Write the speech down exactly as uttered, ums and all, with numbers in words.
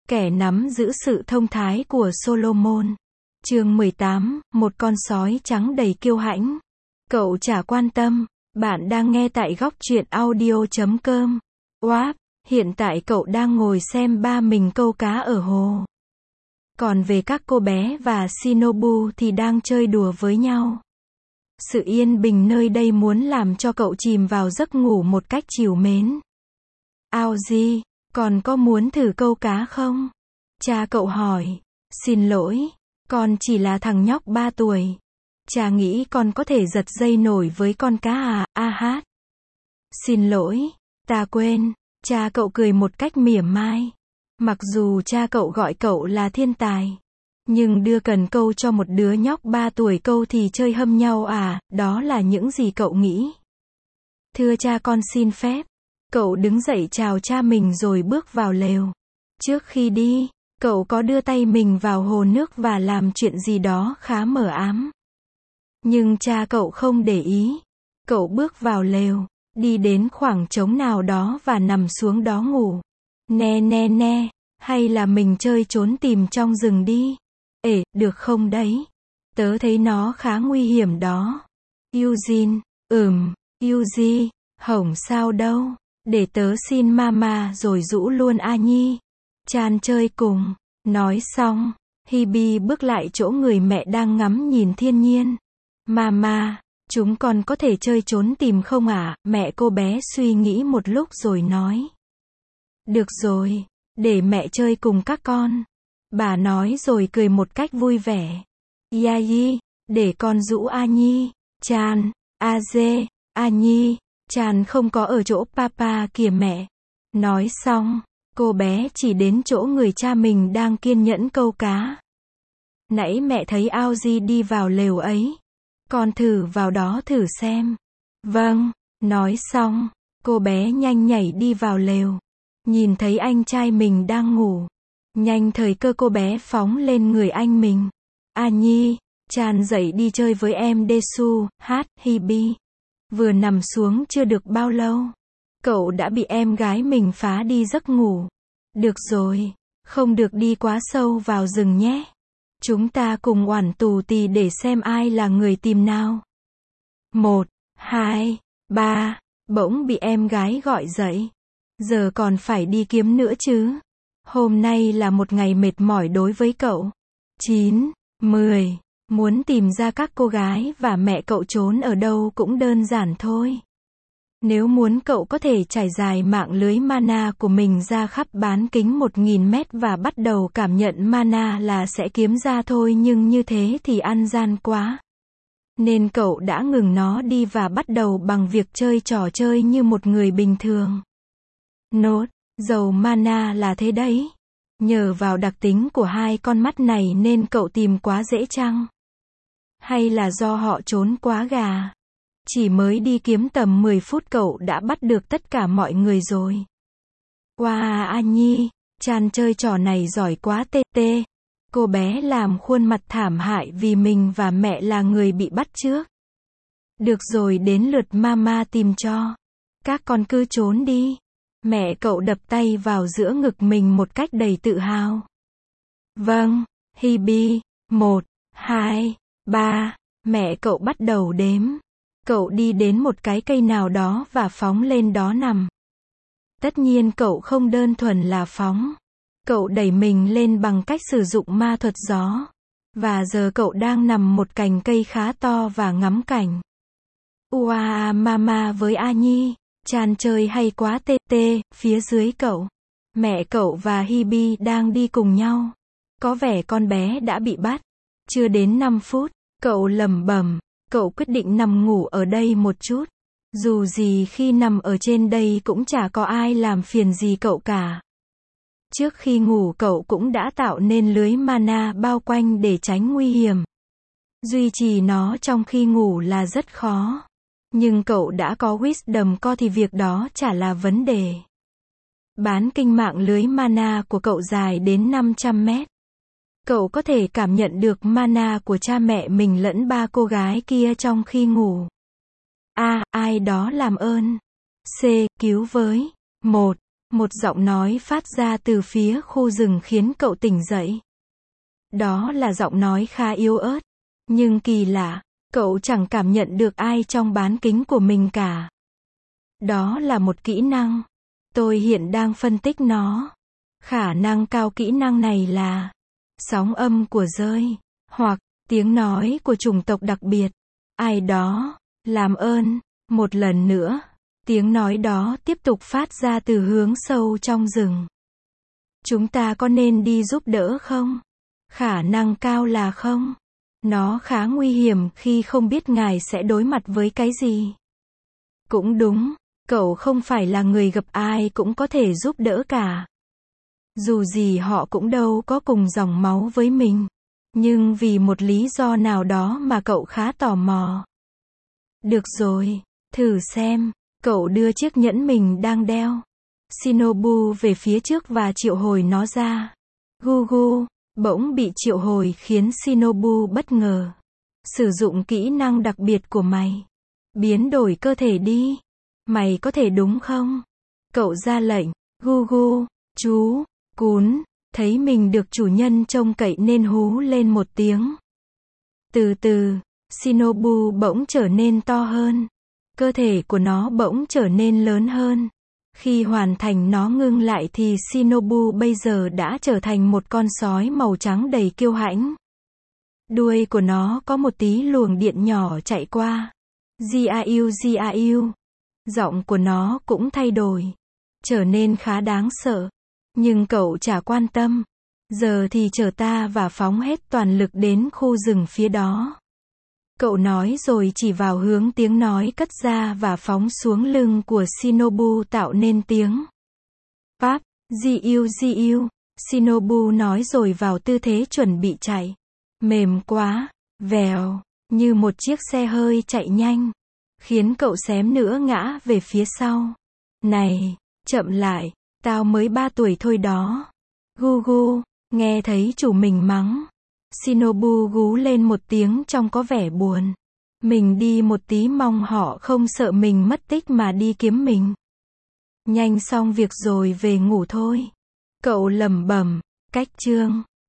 Kẻ nắm giữ sự thông thái của Solomon. Chương mười tám, một con sói trắng đầy kiêu hãnh. Cậu chả quan tâm, bạn đang nghe tại góc truyện audio chấm com. Wow, hiện tại cậu đang ngồi xem ba mình câu cá ở hồ. Còn về các cô bé và Shinobu thì đang chơi đùa với nhau. Sự yên bình nơi đây muốn làm cho cậu chìm vào giấc ngủ một cách trìu mến. Aoji, còn có muốn thử câu cá không? Cha cậu hỏi. Xin lỗi, con chỉ là thằng nhóc ba tuổi. Cha nghĩ con có thể giật dây nổi với con cá à, a hát. Xin lỗi, ta quên. Cha cậu cười một cách mỉa mai. Mặc dù cha cậu gọi cậu là thiên tài, nhưng đưa cần câu cho một đứa nhóc ba tuổi câu thì chơi hâm nhau à, đó là những gì cậu nghĩ. Thưa cha, con xin phép. Cậu đứng dậy chào cha mình rồi bước vào lều. Trước khi đi, cậu có đưa tay mình vào hồ nước và làm chuyện gì đó khá mờ ám. Nhưng cha cậu không để ý. Cậu bước vào lều, đi đến khoảng trống nào đó và nằm xuống đó ngủ. Nè nè nè, hay là mình chơi trốn tìm trong rừng đi? Ê, được không đấy? Tớ thấy nó khá nguy hiểm đó. Eugene, ừm, Yuji, hổng sao đâu. Để tớ xin mama rồi rũ luôn A Nhi. Chan chơi cùng. Nói xong, Hibi bước lại chỗ người mẹ đang ngắm nhìn thiên nhiên. Mama, chúng con có thể chơi trốn tìm không ạ? Mẹ cô bé suy nghĩ một lúc rồi nói. Được rồi, để mẹ chơi cùng các con. Bà nói rồi cười một cách vui vẻ. Yai, để con rũ A Nhi. Chan, Aze, A Nhi. Chan không có ở chỗ papa kìa mẹ. Nói xong, cô bé chỉ đến chỗ người cha mình đang kiên nhẫn câu cá. Nãy mẹ thấy Aoji đi vào lều ấy. Con thử vào đó thử xem. Vâng, nói xong, cô bé nhanh nhảy đi vào lều. Nhìn thấy anh trai mình đang ngủ. Nhanh thời cơ cô bé phóng lên người anh mình. A Nhi, Chan dậy đi chơi với em Desu, hát, Hibi. Vừa nằm xuống chưa được bao lâu, cậu đã bị em gái mình phá đi giấc ngủ. Được rồi, không được đi quá sâu vào rừng nhé. Chúng ta cùng oản tù tì để xem ai là người tìm nào. Một, hai, ba, bỗng bị em gái gọi dậy. Giờ còn phải đi kiếm nữa chứ. Hôm nay là một ngày mệt mỏi đối với cậu. Chín, mười. Muốn tìm ra các cô gái và mẹ cậu trốn ở đâu cũng đơn giản thôi. Nếu muốn cậu có thể trải dài mạng lưới mana của mình ra khắp bán kính một nghìn mét và bắt đầu cảm nhận mana là sẽ kiếm ra thôi, nhưng như thế thì ăn gian quá. Nên cậu đã ngừng nó đi và bắt đầu bằng việc chơi trò chơi như một người bình thường. Nốt, giàu mana là thế đấy. Nhờ vào đặc tính của hai con mắt này nên cậu tìm quá dễ chăng? Hay là do họ trốn quá gà? Chỉ mới đi kiếm tầm mười phút cậu đã bắt được tất cả mọi người rồi. Wow, A Nhi, Chan chơi trò này giỏi quá tê tê. Cô bé làm khuôn mặt thảm hại vì mình và mẹ là người bị bắt trước. Được rồi, đến lượt mama tìm cho. Các con cứ trốn đi. Mẹ cậu đập tay vào giữa ngực mình một cách đầy tự hào. Vâng, Hibi, một, hai, ba, mẹ cậu bắt đầu đếm. Cậu đi đến một cái cây nào đó và phóng lên đó nằm. Tất nhiên cậu không đơn thuần là phóng. Cậu đẩy mình lên bằng cách sử dụng ma thuật gió. Và giờ cậu đang nằm một cành cây khá to và ngắm cảnh. Ua mama với A Nhi, Chan chơi hay quá tê tê. Phía dưới cậu, mẹ cậu và Hibi đang đi cùng nhau. Có vẻ con bé đã bị bắt. Chưa đến năm phút, cậu lẩm bẩm, cậu quyết định nằm ngủ ở đây một chút. Dù gì khi nằm ở trên đây cũng chả có ai làm phiền gì cậu cả. Trước khi ngủ cậu cũng đã tạo nên lưới mana bao quanh để tránh nguy hiểm. Duy trì nó trong khi ngủ là rất khó. Nhưng cậu đã có wisdom co thì việc đó chả là vấn đề. Bán kinh mạng lưới mana của cậu dài đến năm trăm mét. Cậu có thể cảm nhận được mana của cha mẹ mình lẫn ba cô gái kia trong khi ngủ. A, à, ai đó làm ơn. C, cứu với. Một, Một giọng nói phát ra từ phía khu rừng khiến cậu tỉnh dậy. Đó là giọng nói khá yếu ớt. Nhưng kỳ lạ, cậu chẳng cảm nhận được ai trong bán kính của mình cả. Đó là một kỹ năng. Tôi hiện đang phân tích nó. Khả năng cao kỹ năng này là sóng âm của rơi, hoặc tiếng nói của chủng tộc đặc biệt. Ai đó, làm ơn, một lần nữa. Tiếng nói đó tiếp tục phát ra từ hướng sâu trong rừng. Chúng ta có nên đi giúp đỡ không? Khả năng cao là không. Nó khá nguy hiểm khi không biết ngài sẽ đối mặt với cái gì. Cũng đúng, cậu không phải là người gặp ai cũng có thể giúp đỡ cả. Dù gì họ cũng đâu có cùng dòng máu với mình. Nhưng vì một lý do nào đó mà cậu khá tò mò. Được rồi, thử xem. Cậu đưa chiếc nhẫn mình đang đeo Shinobu về phía trước và triệu hồi nó ra. Gugu, bỗng bị triệu hồi khiến Shinobu bất ngờ. Sử dụng kỹ năng đặc biệt của mày. Biến đổi cơ thể đi. Mày có thể đúng không? Cậu ra lệnh. Gugu, chú, cún, thấy mình được chủ nhân trông cậy nên hú lên một tiếng. Từ từ, Shinobu bỗng trở nên to hơn. Cơ thể của nó bỗng trở nên lớn hơn. Khi hoàn thành nó ngưng lại thì Shinobu bây giờ đã trở thành một con sói màu trắng đầy kiêu hãnh. Đuôi của nó có một tí luồng điện nhỏ chạy qua. Giau giau. Giọng của nó cũng thay đổi. Trở nên khá đáng sợ. Nhưng cậu chả quan tâm. Giờ thì chở ta và phóng hết toàn lực đến khu rừng phía đó. Cậu nói rồi chỉ vào hướng tiếng nói cất ra và phóng xuống lưng của Shinobu tạo nên tiếng. Pap, giu giu. Shinobu nói rồi vào tư thế chuẩn bị chạy. Mềm quá, vèo, như một chiếc xe hơi chạy nhanh. Khiến cậu xém nữa ngã về phía sau. Này, chậm lại, tao mới ba tuổi thôi đó. Gugu, nghe thấy chủ mình mắng. Shinobu gú lên một tiếng trong có vẻ buồn. Mình đi một tí mong họ không sợ mình mất tích mà đi kiếm mình. Nhanh xong việc rồi về ngủ thôi. Cậu lẩm bẩm, cách chương.